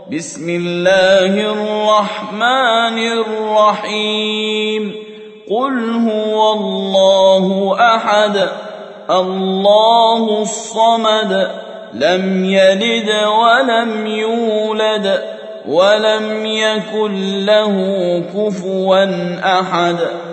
بسم الله الرحمن الرحيم قل هو الله أحد الله الصمد لم يلد ولم يولد ولم يكن له كفوا أحد